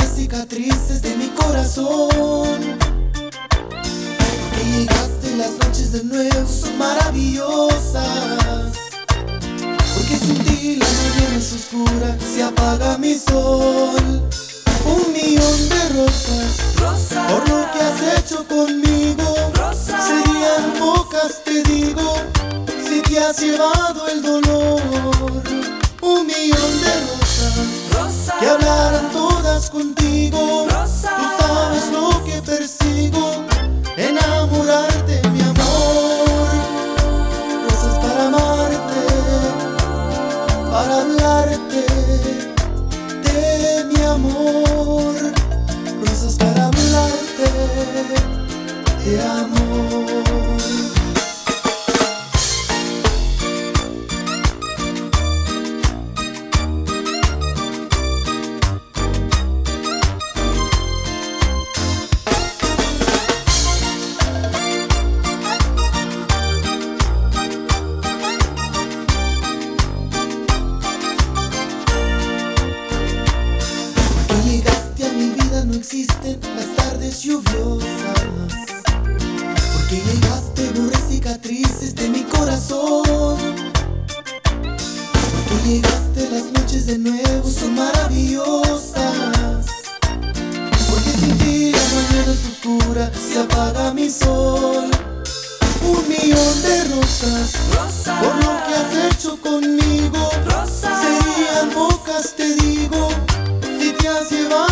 borres cicatrices de mi corazón. Que llegaste, las noches de nuevo son maravillosas. Porque sin ti la mañana es oscura, se apaga mi sol. 1.000.000 de rosas, por lo que has hecho conmigo. Serían pocas, te digo, si te has llevado el dolor. 1.000.000 de rosas, que hablaran todas contigo. Tú sabes lo que persigo, enamorarte, mi amor. Rosas para amarte, para hablarte de mi amor. Rosas para hablarte de amor. No existen las tardes lluviosas, porque llegaste, borré cicatrices de mi corazón. Porque llegaste, las noches de nuevo son maravillosas. Porque sin ti la mañana es oscura, se apaga mi sol. 1.000.000 de rosas, por lo que has hecho conmigo. Serían pocas, te digo, si te has llevado